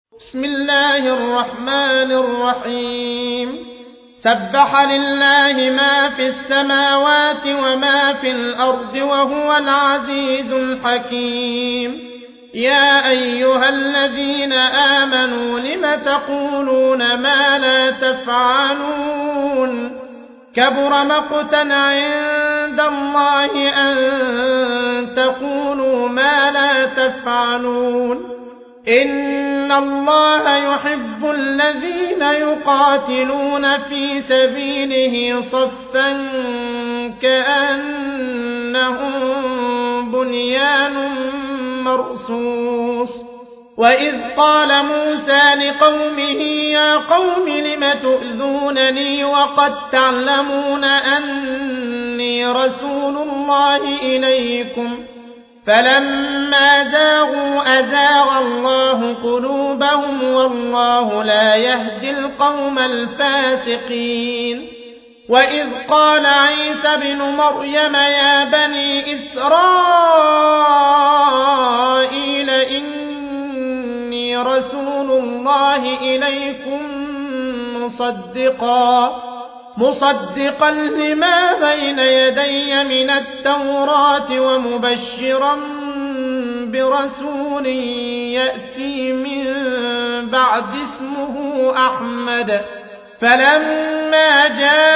بسم الله الرحمن الرحيم سبح لله ما في السماوات وما في الأرض وهو العزيز الحكيم يا أيها الذين آمنوا لم تقولون ما لا تفعلون كبر مقتا عند الله أن تقولوا ما لا تفعلون إن الله يحب الذين يقاتلون في سبيله صفا كأنهم بنيان مرصوص وإذ قال موسى لقومه يا قوم لم تؤذونني وقد تعلمون أني رسول الله إليكم فلما زاغوا أزاغ الله قلوبهم والله لا يهدي القوم الفاسقين وإذ قال عيسى بن مريم يا بني إسرائيل إني رسول الله إليكم مصدقا لما بين يدي من التوراة ومبشرا برسول يأتي من بعد اسمه أحمد فلما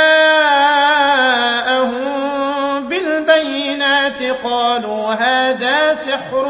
جاءهم بالبينات قالوا هذا سحر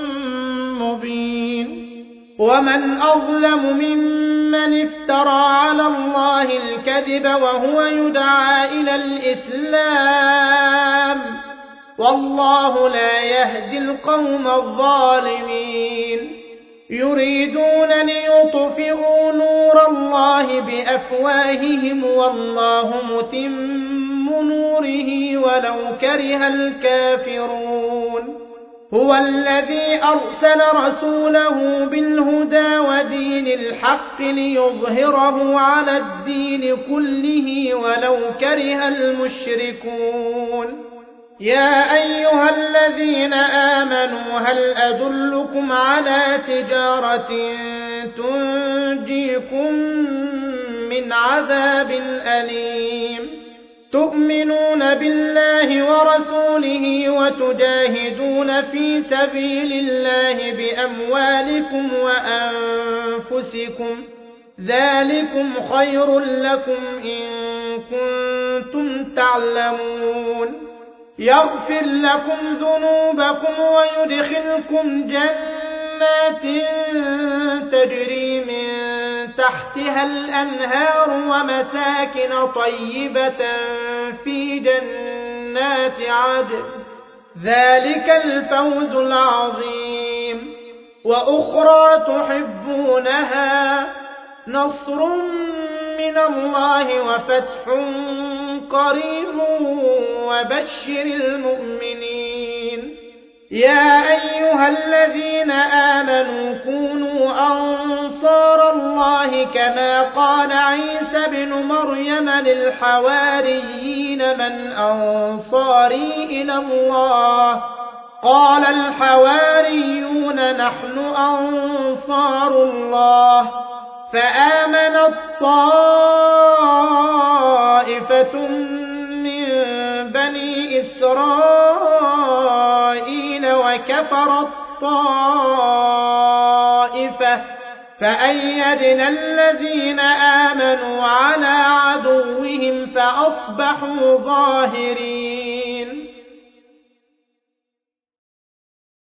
مبين ومن أظلم ممن افترى على الله الكذب وهو يدعى إلى الإسلام والله لا يهدي القوم الظالمين يريدون ليطفئوا نور الله بأفواههم والله متم نوره ولو كره الكافرون هو الذي أرسل رسوله بالهدى ودين الحق ليظهره على الدين كله ولو كره المشركون يا أيها الذين آمنوا هل أدلكم على تجارة تنجيكم من عذاب أليم تؤمنون بالله ورسوله وتجاهدون في سبيل الله بأموالكم وأنفسكم ذلكم خير لكم إن كنتم تعلمون يغفر لكم ذنوبكم ويدخلكم جنات تجري من تحتها الأنهار ومساكن طيبة في جنات عدن ذلك الفوز العظيم وأخرى تحبونها نصر من الله وفتح قريب وبشر المؤمنين يا أيها الذين آمنوا كونوا أنصار الله كما قال عيسى بن مريم للحواريين من أنصاري إلى الله قال الحواريون نحن أنصار الله فآمنت طائفة من بني إسرائيل وكفرت طائفة فأيدنا الذين آمنوا على عدوهم فأصبحوا ظاهرين